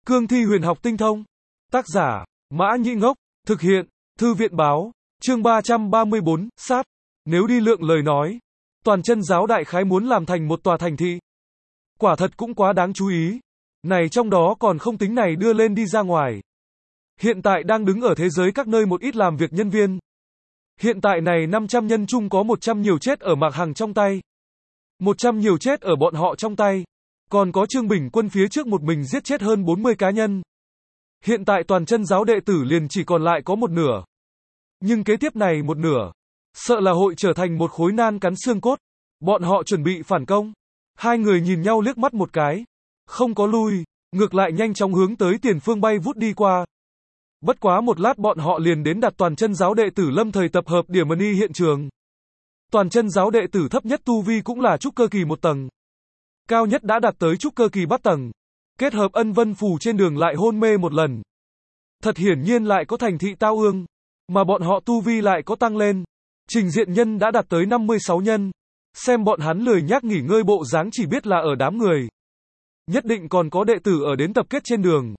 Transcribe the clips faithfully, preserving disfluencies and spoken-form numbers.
Cương thi huyền học tinh thông. Tác giả, Mã Nhĩ Ngốc. Thực hiện, Thư viện báo. Chương ba trăm ba mươi bốn, sát. Nếu đi lượng lời nói, toàn chân giáo đại khái muốn làm thành một tòa thành thị. Quả thật cũng quá đáng chú ý. Này trong đó còn không tính này đưa lên đi ra ngoài. Hiện tại đang đứng ở thế giới các nơi một ít làm việc nhân viên. Hiện tại này năm trăm nhân chung có một trăm nhiều chết ở Mạc Hằng trong tay. một trăm nhiều chết ở bọn họ trong tay. Còn có Trương Bình Quân phía trước một mình giết chết hơn bốn mươi cá nhân. Hiện tại toàn chân giáo đệ tử liền chỉ còn lại có một nửa. Nhưng kế tiếp này một nửa, sợ là hội trở thành một khối nan cắn xương cốt. Bọn họ chuẩn bị phản công. Hai người nhìn nhau liếc mắt một cái. Không có lui, ngược lại nhanh chóng hướng tới tiền phương bay vút đi qua. Bất quá một lát bọn họ liền đến đặt toàn chân giáo đệ tử lâm thời tập hợp điểm ni hiện trường. Toàn chân giáo đệ tử thấp nhất tu vi cũng là trúc cơ kỳ một tầng. Cao nhất đã đạt tới trúc cơ kỳ bát tầng. Kết hợp ân vân phù trên đường lại hôn mê một lần. Thật hiển nhiên lại có thành thị tao ương. Mà bọn họ tu vi lại có tăng lên. Trình diện nhân đã đạt tới năm mươi sáu nhân. Xem bọn hắn lười nhác nghỉ ngơi bộ dáng chỉ biết là ở đám người. Nhất định còn có đệ tử ở đến tập kết trên đường.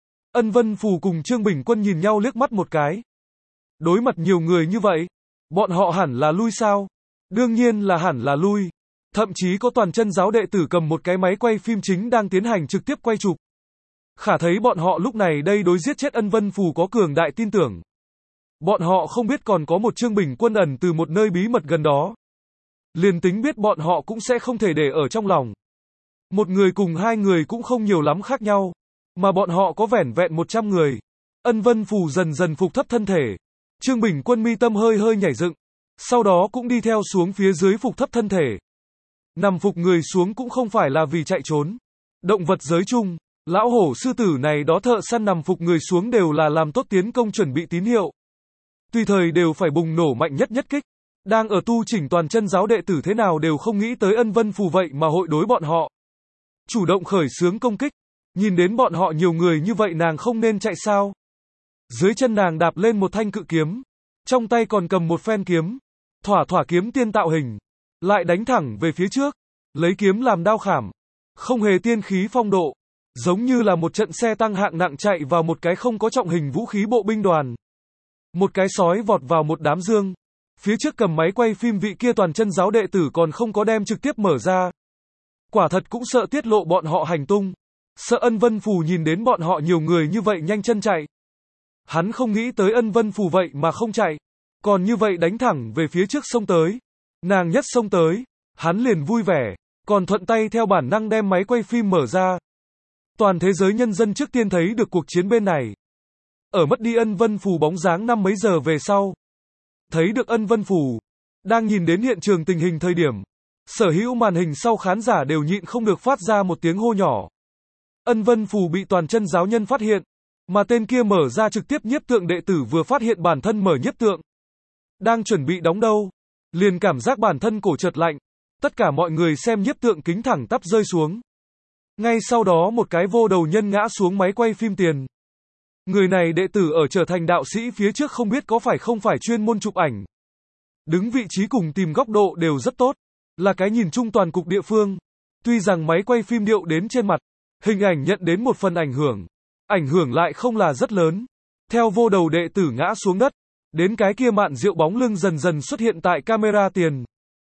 Ân Vân Phù cùng Trương Bình Quân nhìn nhau liếc mắt một cái. Đối mặt nhiều người như vậy, bọn họ hẳn là lui sao? Đương nhiên là hẳn là lui. Thậm chí có toàn chân giáo đệ tử cầm một cái máy quay phim chính đang tiến hành trực tiếp quay chụp. Khả thấy bọn họ lúc này đây đối giết chết Ân Vân Phù có cường đại tin tưởng. Bọn họ không biết còn có một Trương Bình Quân ẩn từ một nơi bí mật gần đó. Liền tính biết bọn họ cũng sẽ không thể để ở trong lòng. Một người cùng hai người cũng không nhiều lắm khác nhau. Mà bọn họ có vẻn vẹn một trăm người. Ân Vân Phù dần dần phục thấp thân thể. Trương Bình Quân mi tâm hơi hơi nhảy dựng. Sau đó cũng đi theo xuống phía dưới phục thấp thân thể. Nằm phục người xuống cũng không phải là vì chạy trốn. Động vật giới chung, lão hổ sư tử này đó thợ săn nằm phục người xuống đều là làm tốt tiến công chuẩn bị tín hiệu. Tùy thời đều phải bùng nổ mạnh nhất nhất kích. Đang ở tu chỉnh toàn chân giáo đệ tử thế nào đều không nghĩ tới Ân Vân Phù vậy mà hội đối bọn họ. Chủ động khởi xướng công kích. Nhìn đến bọn họ nhiều người như vậy nàng không nên chạy sao. Dưới chân nàng đạp lên một thanh cự kiếm. Trong tay còn cầm một phen kiếm. Thỏa thỏa kiếm tiên tạo hình. Lại đánh thẳng về phía trước. Lấy kiếm làm đao khảm. Không hề tiên khí phong độ. Giống như là một trận xe tăng hạng nặng chạy vào một cái không có trọng hình vũ khí bộ binh đoàn. Một cái sói vọt vào một đám dương. Phía trước cầm máy quay phim vị kia toàn chân giáo đệ tử còn không có đem trực tiếp mở ra. Quả thật cũng sợ tiết lộ bọn họ hành tung. Sợ Ân Vân Phù nhìn đến bọn họ nhiều người như vậy nhanh chân chạy. Hắn không nghĩ tới Ân Vân Phù vậy mà không chạy. Còn như vậy đánh thẳng về phía trước sông tới. Nàng nhất sông tới. Hắn liền vui vẻ. Còn thuận tay theo bản năng đem máy quay phim mở ra. Toàn thế giới nhân dân trước tiên thấy được cuộc chiến bên này. Ở mất đi Ân Vân Phù bóng dáng năm mấy giờ về sau. Thấy được Ân Vân Phù. Đang nhìn đến hiện trường tình hình thời điểm. Sở hữu màn hình sau khán giả đều nhịn không được phát ra một tiếng hô nhỏ. Ân Vân Phù bị toàn chân giáo nhân phát hiện. Mà tên kia mở ra trực tiếp nhiếp tượng đệ tử vừa phát hiện bản thân mở nhiếp tượng. Đang chuẩn bị đóng đâu. Liền cảm giác bản thân cổ chợt lạnh. Tất cả mọi người xem nhiếp tượng kính thẳng tắp rơi xuống. Ngay sau đó một cái vô đầu nhân ngã xuống máy quay phim tiền. Người này đệ tử ở trở thành đạo sĩ phía trước không biết có phải không phải chuyên môn chụp ảnh. Đứng vị trí cùng tìm góc độ đều rất tốt. Là cái nhìn chung toàn cục địa phương. Tuy rằng máy quay phim điệu đến trên mặt. Hình ảnh nhận đến một phần ảnh hưởng. Ảnh hưởng lại không là rất lớn. Theo vô đầu đệ tử ngã xuống đất. Đến cái kia mạn rượu bóng lưng dần dần xuất hiện tại camera tiền.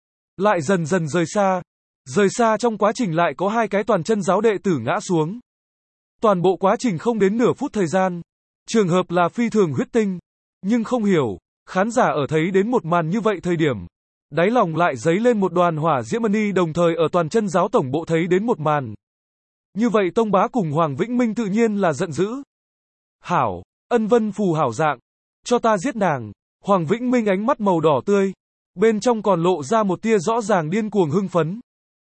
Lại dần dần rời xa. Rời xa trong quá trình lại có hai cái toàn chân giáo đệ tử ngã xuống. Toàn bộ quá trình không đến nửa phút thời gian. Trường hợp là phi thường huyết tinh. Nhưng không hiểu. Khán giả ở thấy đến một màn như vậy thời điểm. Đáy lòng lại dấy lên một đoàn hỏa diễm ni đồng thời ở toàn chân giáo tổng bộ thấy đến một màn. Như vậy Tông Bá cùng Hoàng Vĩnh Minh tự nhiên là giận dữ. Hảo, Ân Vân Phù hảo dạng. Cho ta giết nàng. Hoàng Vĩnh Minh ánh mắt màu đỏ tươi. Bên trong còn lộ ra một tia rõ ràng điên cuồng hưng phấn.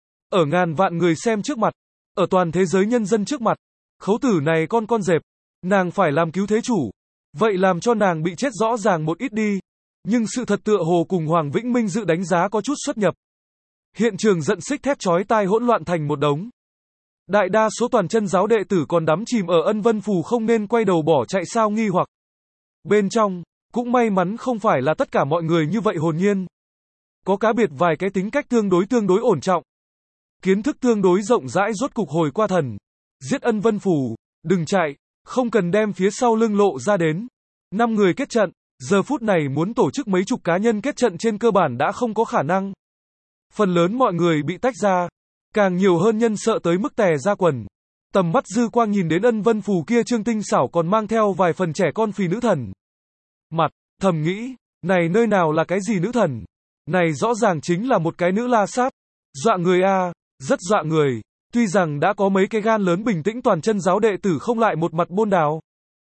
Ở ngàn vạn người xem trước mặt. Ở toàn thế giới nhân dân trước mặt. Khấu tử này con con dẹp. Nàng phải làm cứu thế chủ. Vậy làm cho nàng bị chết rõ ràng một ít đi. Nhưng sự thật tựa hồ cùng Hoàng Vĩnh Minh dự đánh giá có chút xuất nhập. Hiện trường giận xích thét chói tai hỗn loạn thành một đống. Đại đa số toàn chân giáo đệ tử còn đắm chìm ở Ân Vân Phù không nên quay đầu bỏ chạy sao nghi hoặc. Bên trong, cũng may mắn không phải là tất cả mọi người như vậy hồn nhiên. Có cá biệt vài cái tính cách tương đối tương đối ổn trọng. Kiến thức tương đối rộng rãi rốt cục hồi qua thần. Giết Ân Vân Phù. Đừng chạy, không cần đem phía sau lưng lộ ra đến. Năm người kết trận, giờ phút này muốn tổ chức mấy chục cá nhân kết trận trên cơ bản đã không có khả năng. Phần lớn mọi người bị tách ra, càng nhiều hơn nhân sợ tới mức tè ra quần. Tầm mắt dư quang nhìn đến Ân Vân Phù kia trương tinh xảo còn mang theo vài phần trẻ con phì nữ thần. Mặt, thầm nghĩ, này nơi nào là cái gì nữ thần? Này rõ ràng chính là một cái nữ la sát. Dọa người a, rất dọa người. Tuy rằng đã có mấy cái gan lớn bình tĩnh toàn chân giáo đệ tử không lại một mặt bôn đào,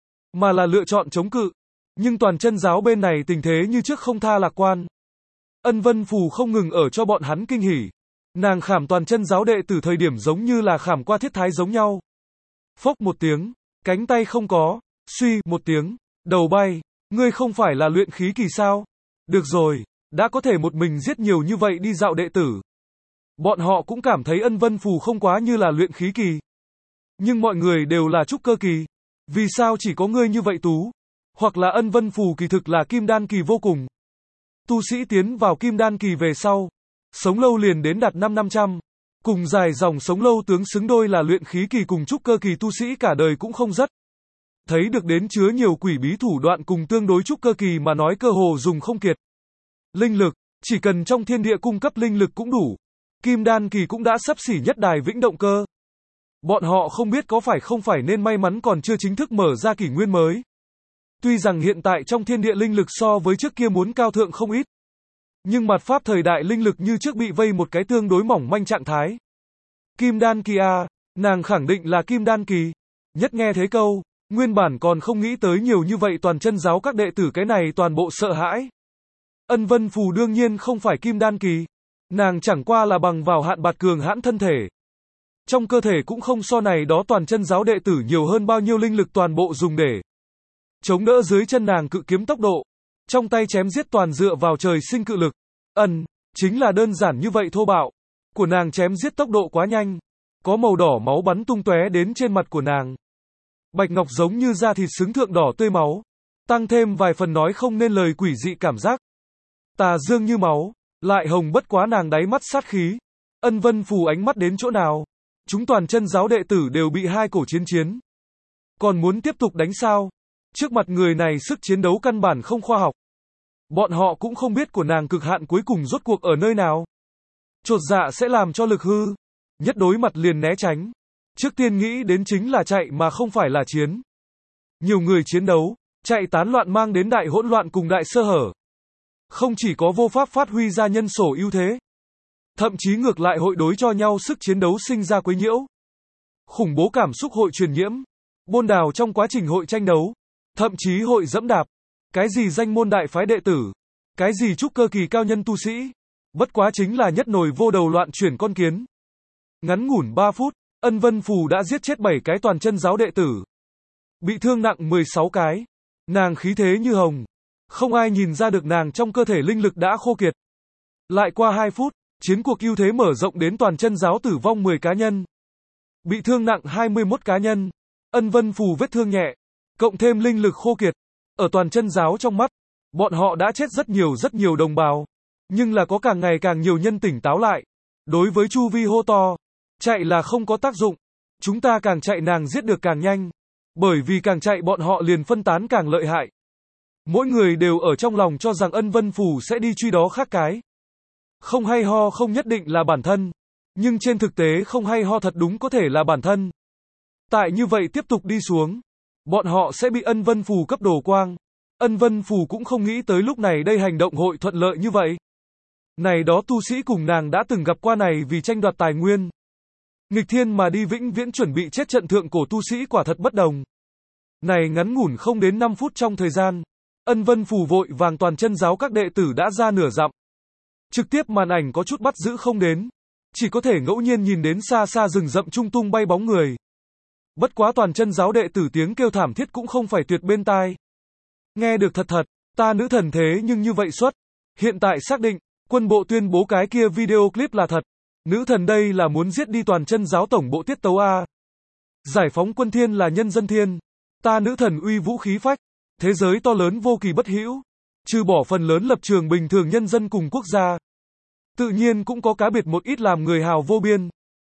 mà là lựa chọn chống cự. Nhưng toàn chân giáo bên này tình thế như trước không tha lạc quan. Ân Vân Phù không ngừng ở cho bọn hắn kinh hỉ. Nàng khảm toàn chân giáo đệ tử thời điểm giống như là khảm qua thiết thái giống nhau. Phốc một tiếng, cánh tay không có, suy một tiếng, đầu bay, ngươi không phải là luyện khí kỳ sao? Được rồi, đã có thể một mình giết nhiều như vậy đi dạo đệ tử. Bọn họ cũng cảm thấy Ân Vân Phù không quá như là luyện khí kỳ. Nhưng mọi người đều là trúc cơ kỳ. Vì sao chỉ có ngươi như vậy tú? Hoặc là Ân Vân Phù kỳ thực là kim đan kỳ vô cùng. Tu sĩ tiến vào kim đan kỳ về sau, sống lâu liền đến đạt năm năm trăm. Cùng dài dòng sống lâu tướng xứng đôi là luyện khí kỳ cùng trúc cơ kỳ tu sĩ cả đời cũng không rất. Thấy được đến chứa nhiều quỷ bí thủ đoạn cùng tương đối trúc cơ kỳ mà nói cơ hồ dùng không kiệt. Linh lực, chỉ cần trong thiên địa cung cấp linh lực cũng đủ. Kim đan kỳ cũng đã sắp xỉ nhất đài vĩnh động cơ. Bọn họ không biết có phải không phải nên may mắn còn chưa chính thức mở ra kỷ nguyên mới. Tuy rằng hiện tại trong thiên địa linh lực so với trước kia muốn cao thượng không ít. Nhưng mạt pháp thời đại linh lực như trước bị vây một cái tương đối mỏng manh trạng thái. Kim đan kỳ a, nàng khẳng định là kim đan kỳ. Nhất nghe thế câu, nguyên bản còn không nghĩ tới nhiều như vậy toàn chân giáo các đệ tử cái này toàn bộ sợ hãi. Ân Vân Phù đương nhiên không phải kim đan kỳ. Nàng chẳng qua là bằng vào hạn bạt cường hãn thân thể. Trong cơ thể cũng không so này đó toàn chân giáo đệ tử nhiều hơn bao nhiêu linh lực toàn bộ dùng để chống đỡ dưới chân nàng cự kiếm tốc độ. Trong tay chém giết toàn dựa vào trời sinh cự lực. Ân, chính là đơn giản như vậy thô bạo. Của nàng chém giết tốc độ quá nhanh. Có màu đỏ máu bắn tung tóe đến trên mặt của nàng. Bạch ngọc giống như da thịt xứng thượng đỏ tươi máu. Tăng thêm vài phần nói không nên lời quỷ dị cảm giác. Tà dương như máu. Lại hồng bất quá nàng đáy mắt sát khí. Ân Vân Phù ánh mắt đến chỗ nào? Chúng toàn chân giáo đệ tử đều bị hai cổ chiến chiến. Còn muốn tiếp tục đánh sao? Trước mặt người này sức chiến đấu căn bản không khoa học. Bọn họ cũng không biết của nàng cực hạn cuối cùng rốt cuộc ở nơi nào. Chột dạ sẽ làm cho lực hư. Nhất đối mặt liền né tránh. Trước tiên nghĩ đến chính là chạy mà không phải là chiến. Nhiều người chiến đấu, chạy tán loạn mang đến đại hỗn loạn cùng đại sơ hở. Không chỉ có vô pháp phát huy ra nhân sổ ưu thế. Thậm chí ngược lại hội đối cho nhau sức chiến đấu sinh ra quấy nhiễu. Khủng bố cảm xúc hội truyền nhiễm. Bôn đào trong quá trình hội tranh đấu. Thậm chí hội dẫm đạp. Cái gì danh môn đại phái đệ tử. Cái gì trúc cơ kỳ cao nhân tu sĩ. Bất quá chính là nhất nồi vô đầu loạn chuyển con kiến. Ngắn ngủn ba phút, Ân Vân Phù đã giết chết bảy cái toàn chân giáo đệ tử. Bị thương nặng mười sáu cái. Nàng khí thế như hồng. Không ai nhìn ra được nàng trong cơ thể linh lực đã khô kiệt. Lại qua hai phút, chiến cuộc ưu thế mở rộng đến toàn chân giáo tử vong mười cá nhân. Bị thương nặng hai mươi mốt cá nhân. Ân Vân Phù vết thương nhẹ. Cộng thêm linh lực khô kiệt. Ở toàn chân giáo trong mắt, bọn họ đã chết rất nhiều rất nhiều đồng bào. Nhưng là có càng ngày càng nhiều nhân tỉnh táo lại. Đối với chu vi hô to. Chạy là không có tác dụng. Chúng ta càng chạy nàng giết được càng nhanh. Bởi vì càng chạy bọn họ liền phân tán càng lợi hại. Mỗi người đều ở trong lòng cho rằng Ân Vân Phù sẽ đi truy đó khác cái. Không hay ho không nhất định là bản thân. Nhưng trên thực tế không hay ho thật đúng có thể là bản thân. Tại như vậy tiếp tục đi xuống. Bọn họ sẽ bị Ân Vân Phù cấp đồ quang. Ân Vân Phù cũng không nghĩ tới lúc này đây hành động hội thuận lợi như vậy. Này đó tu sĩ cùng nàng đã từng gặp qua này vì tranh đoạt tài nguyên. Nghịch thiên mà đi vĩnh viễn chuẩn bị chết trận thượng cổ tu sĩ quả thật bất đồng. Này ngắn ngủn không đến năm phút trong thời gian. Ân Vân Phù vội vàng toàn chân giáo các đệ tử đã ra nửa dặm. Trực tiếp màn ảnh có chút bắt giữ không đến. Chỉ có thể ngẫu nhiên nhìn đến xa xa rừng rậm trung tung bay bóng người. Bất quá toàn chân giáo đệ tử tiếng kêu thảm thiết cũng không phải tuyệt bên tai. Nghe được thật thật, ta nữ thần thế nhưng như vậy xuất. Hiện tại xác định, quân bộ tuyên bố cái kia video clip là thật. Nữ thần đây là muốn giết đi toàn chân giáo tổng bộ tiết tấu A. Giải phóng quân thiên là nhân dân thiên. Ta nữ thần uy vũ khí phách. Thế giới to lớn vô kỳ bất hữu. Trừ bỏ phần lớn lập trường bình thường nhân dân cùng quốc gia. Tự nhiên cũng có cá biệt một ít làm người hào vô biên.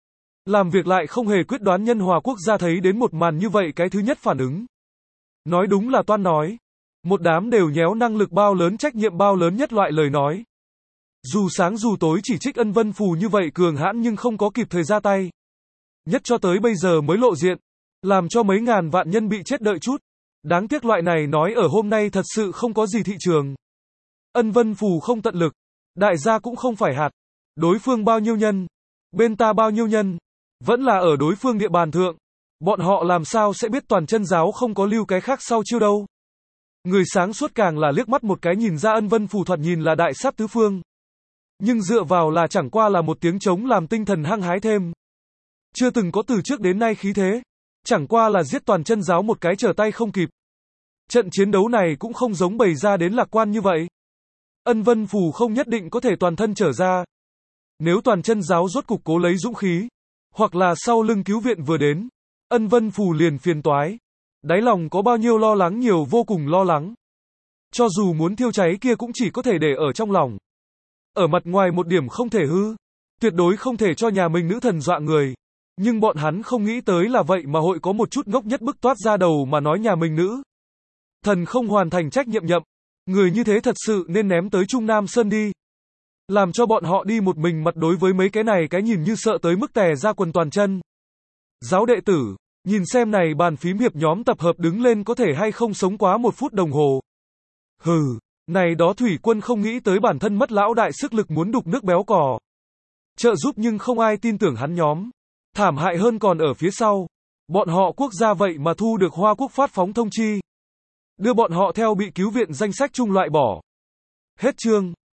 Làm việc lại không hề quyết đoán. Nhân hòa quốc gia thấy đến một màn như vậy cái thứ nhất phản ứng. Nói đúng là toan nói. Một đám đều nhéo năng lực bao lớn trách nhiệm bao lớn nhất loại lời nói. Dù sáng dù tối chỉ trích Ân Vân Phù như vậy cường hãn nhưng không có kịp thời ra tay. Nhất cho tới bây giờ mới lộ diện. Làm cho mấy ngàn vạn nhân bị chết đợi chút. Đáng tiếc loại này nói ở hôm nay thật sự không có gì thị trường. Ân Vân Phù không tận lực. Đại gia cũng không phải hạt. Đối phương bao nhiêu nhân. Bên ta bao nhiêu nhân. Vẫn là ở đối phương địa bàn thượng. Bọn họ làm sao sẽ biết toàn chân giáo không có lưu cái khác sau chiêu đâu. Người sáng suốt càng là liếc mắt một cái nhìn ra Ân Vân Phù thoạt nhìn là đại sát tứ phương. Nhưng dựa vào là chẳng qua là một tiếng trống làm tinh thần hăng hái thêm. Chưa từng có từ trước đến nay khí thế. Chẳng qua là giết toàn chân giáo một cái trở tay không kịp. Trận chiến đấu này cũng không giống bày ra đến lạc quan như vậy. Ân Vân Phù không nhất định có thể toàn thân trở ra. Nếu toàn chân giáo rốt cục cố lấy dũng khí, hoặc là sau lưng cứu viện vừa đến, Ân Vân Phù liền phiền toái. Đáy lòng có bao nhiêu lo lắng, nhiều vô cùng lo lắng. Cho dù muốn thiêu cháy kia cũng chỉ có thể để ở trong lòng. Ở mặt ngoài một điểm không thể hư, tuyệt đối không thể cho nhà mình nữ thần dọa người. Nhưng bọn hắn không nghĩ tới là vậy mà hội có một chút ngốc nhất bức toát ra đầu mà nói nhà mình nữ thần không hoàn thành trách nhiệm nhậm. Người như thế thật sự nên ném tới Trung Nam Sơn đi. Làm cho bọn họ đi một mình mặt đối với mấy cái này cái nhìn như sợ tới mức tè ra quần toàn chân. Giáo đệ tử, nhìn xem này bàn phím hiệp nhóm tập hợp đứng lên có thể hay không sống quá một phút đồng hồ. Hừ, này đó thủy quân không nghĩ tới bản thân mất lão đại sức lực muốn đục nước béo cò. Trợ giúp nhưng không ai tin tưởng hắn nhóm. Thảm hại hơn còn ở phía sau. Bọn họ quốc gia vậy mà thu được Hoa Quốc phát phóng thông chi. Đưa bọn họ theo bị cứu viện danh sách chung loại bỏ. Hết chương.